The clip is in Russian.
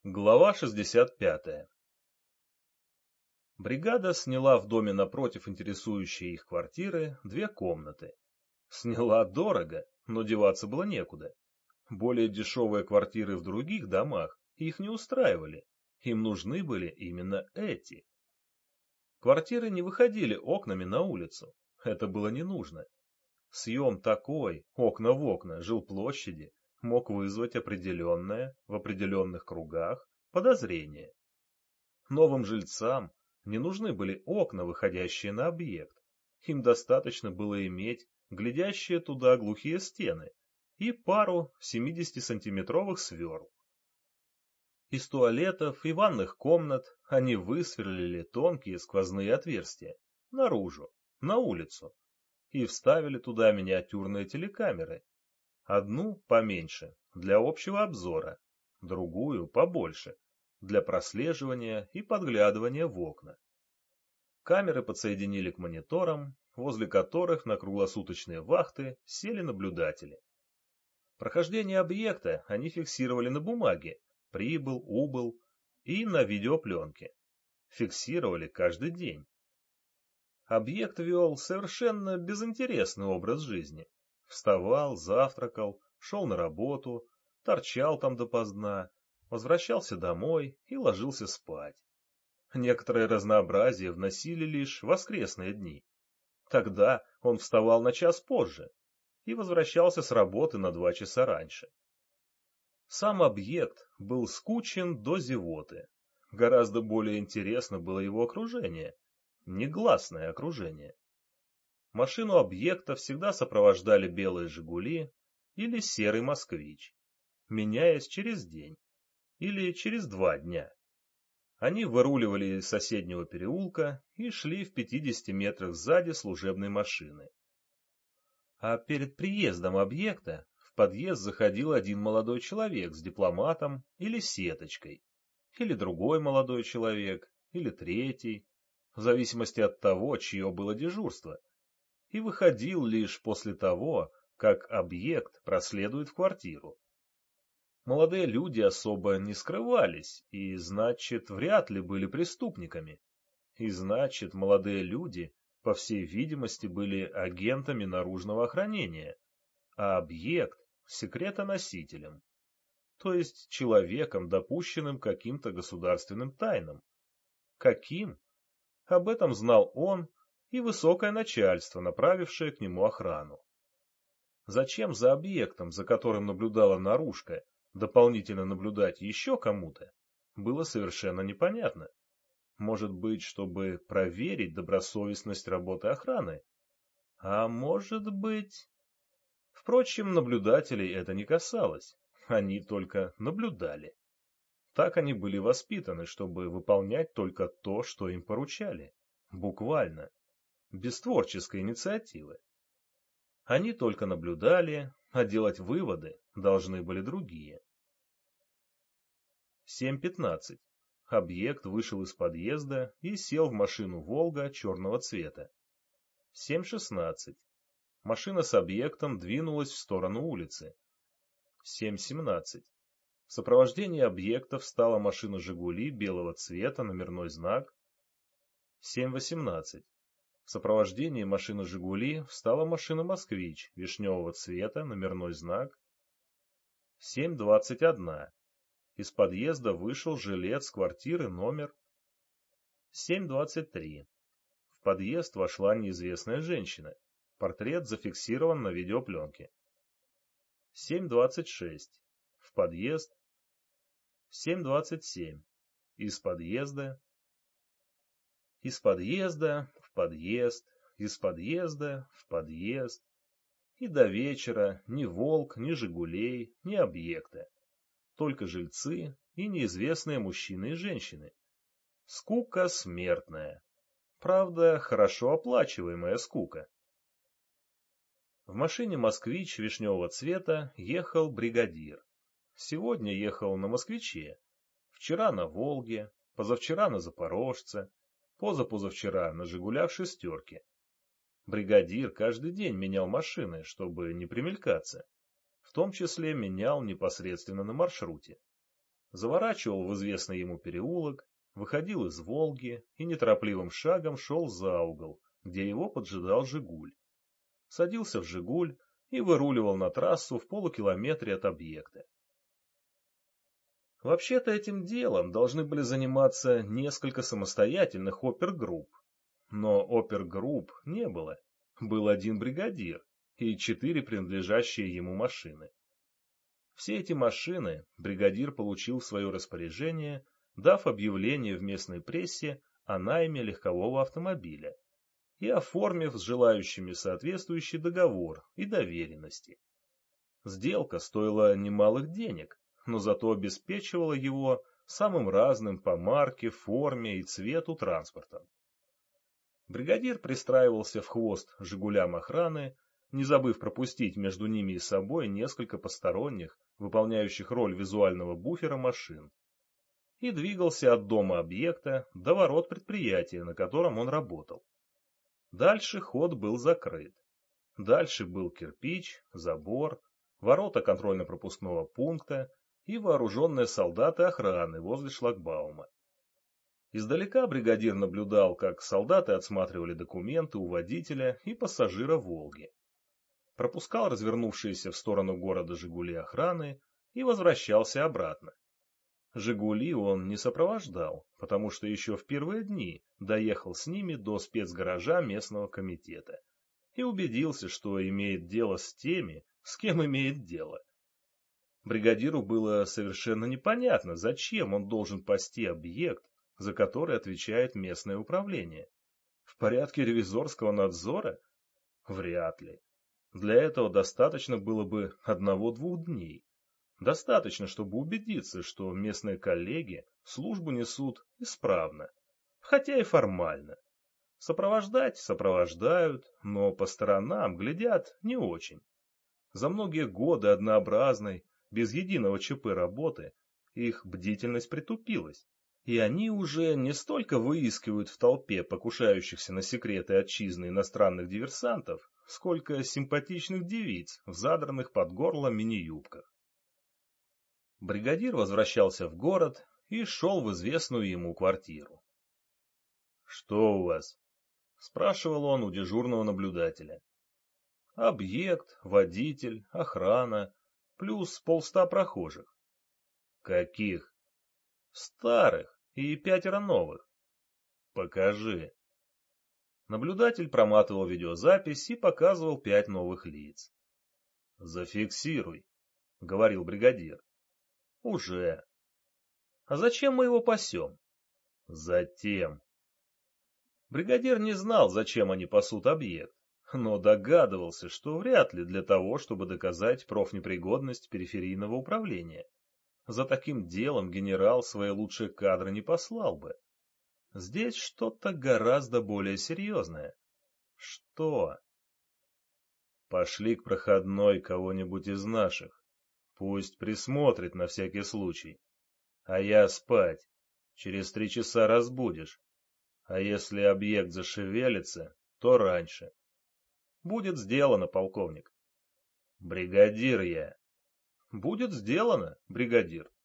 Глава 65. Бригада сняла в доме напротив интересующей их квартиры 2 комнаты. Сняла дорого, но деваться было некуда. Более дешевые квартиры в других домах их не устраивали. Им нужны были именно эти. Квартиры не выходили окнами на улицу. Это было не нужно. Съем такой, окна в окна, жилплощади, мог вызвать определенное, в определенных кругах, подозрение. Новым жильцам не нужны были окна, выходящие на объект. Им достаточно было иметь глядящие туда глухие стены и пару 70-сантиметровых сверл. Из туалетов и ванных комнат они высверлили тонкие сквозные отверстия наружу, на улицу, и вставили туда миниатюрные телекамеры. Одну поменьше, для общего обзора, другую побольше, для прослеживания и подглядывания в окна. Камеры подсоединили к мониторам, возле которых на круглосуточные вахты сели наблюдатели. Прохождение объекта они фиксировали на бумаге, прибыл, убыл, и на видеопленке. Фиксировали каждый день. Объект вел совершенно безинтересный образ жизни. Вставал, завтракал, шел на работу, торчал там допоздна, возвращался домой и ложился спать. Некоторое разнообразие вносили лишь воскресные дни. Тогда он вставал на час позже и возвращался с работы на 2 часа раньше. Сам объект был скучен до зевоты. Гораздо более интересно было его окружение, негласное окружение. Машину объекта всегда сопровождали белые «Жигули» или серый «Москвич», меняясь через день или через 2 дня. Они выруливали из соседнего переулка и шли в 50 метрах сзади служебной машины. А перед приездом объекта в подъезд заходил один молодой человек с дипломатом или сеточкой, или другой молодой человек, или третий, в зависимости от того, чье было дежурство, и выходил лишь после того, как объект проследует в квартиру. Молодые люди особо не скрывались и, значит, вряд ли были преступниками. И, значит, молодые люди, по всей видимости, были агентами наружного охранения, а объект — секретоносителем, то есть человеком, допущенным к каким-то государственным тайнам. Каким? Об этом знал он и высокое начальство, направившее к нему охрану. Зачем за объектом, за которым наблюдала наружка, дополнительно наблюдать еще кому-то, было совершенно непонятно. Может быть, чтобы проверить добросовестность работы охраны? А может быть... Впрочем, наблюдателей это не касалось. Они только наблюдали. Так они были воспитаны, чтобы выполнять только то, что им поручали. Буквально. Без творческой инициативы. Они только наблюдали, а делать выводы должны были другие. 7:15. Объект вышел из подъезда и сел в машину «Волга» черного цвета. 7:16. Машина с объектом двинулась в сторону улицы. 7:17. В сопровождении объекта встала машина «Жигули» белого цвета, номерной знак. 7:18. В сопровождении машины «Жигули» встала машина «Москвич» вишневого цвета, номерной знак. 7:21. Из подъезда вышел жилец квартиры номер 7:23. В подъезд вошла неизвестная женщина. Портрет зафиксирован на видеопленке. 7:26. В подъезд. 7:27. Из подъезда. Из подъезда в подъезд. Из подъезда в подъезд. И до вечера ни «Волк», ни «Жигулей», ни объекта. Только жильцы и неизвестные мужчины и женщины. Скука смертная. Правда, хорошо оплачиваемая скука. В машине «Москвич» вишневого цвета ехал бригадир. Сегодня ехал на «Москвиче», вчера на «Волге», позавчера на «Запорожце», позапозавчера на «Жигулях» шестерки. Бригадир каждый день менял машины, чтобы не примелькаться. В том числе менял непосредственно на маршруте. заворачивал в известный ему переулок, выходил из «Волги» и неторопливым шагом шел за угол, где его поджидал «Жигуль». Садился в «Жигуль» и выруливал на трассу в полукилометре от объекта. Вообще-то этим делом должны были заниматься несколько самостоятельных опергрупп, но опергрупп не было. Был один бригадир и 4 принадлежащие ему машины. Все эти машины бригадир получил в свое распоряжение, дав объявление в местной прессе о найме легкового автомобиля и оформив с желающими соответствующий договор и доверенности. Сделка стоила немалых денег, но зато обеспечивала его самым разным по марке, форме и цвету транспортом. Бригадир пристраивался в хвост «Жигулям» охраны, не забыв пропустить между ними и собой несколько посторонних, выполняющих роль визуального буфера машин, и двигался от дома объекта до ворот предприятия, на котором он работал. Дальше ход был закрыт. Дальше был кирпич, забор, ворота контрольно-пропускного пункта и вооруженные солдаты охраны возле шлагбаума. Издалека бригадир наблюдал, как солдаты отсматривали документы у водителя и пассажира «Волги». Пропускал развернувшиеся в сторону города «Жигули» охраны и возвращался обратно. «Жигули» он не сопровождал, потому что еще в первые дни доехал с ними до спецгаража местного комитета и убедился, что имеет дело с теми, с кем имеет дело. Бригадиру было совершенно непонятно, зачем он должен пасти объект, за который отвечает местное управление. В порядке ревизорского надзора? Вряд ли. Для этого достаточно было бы 1-2 дней. Достаточно, чтобы убедиться, что местные коллеги службу несут исправно, хотя и формально. Сопровождать сопровождают, но по сторонам глядят не очень. За многие годы однообразной, без единого ЧП работы, их бдительность притупилась, и они уже не столько выискивают в толпе покушающихся на секреты отчизны иностранных диверсантов, сколько симпатичных девиц в задранных под горло мини-юбках. Бригадир возвращался в город и шел в известную ему квартиру. «Что у вас?» — спрашивал он у дежурного наблюдателя. «Объект, водитель, охрана, плюс 100 прохожих». «Каких?» «Старых и 5 новых». «Покажи». Наблюдатель проматывал видеозапись и показывал 5 новых лиц. «Зафиксируй», — говорил бригадир. «Уже». «А зачем мы его пасем?» «Затем». Бригадир не знал, зачем они пасут объект, но догадывался, что вряд ли для того, чтобы доказать профнепригодность периферийного управления. За таким делом генерал свои лучшие кадры не послал бы. Здесь что-то гораздо более серьезное. Что? Пошли к проходной кого-нибудь из наших. Пусть присмотрит на всякий случай. А я спать. Через 3 часа разбудишь. А если объект зашевелится, то раньше. Будет сделано, полковник. Бригадир я. Будет сделано, бригадир.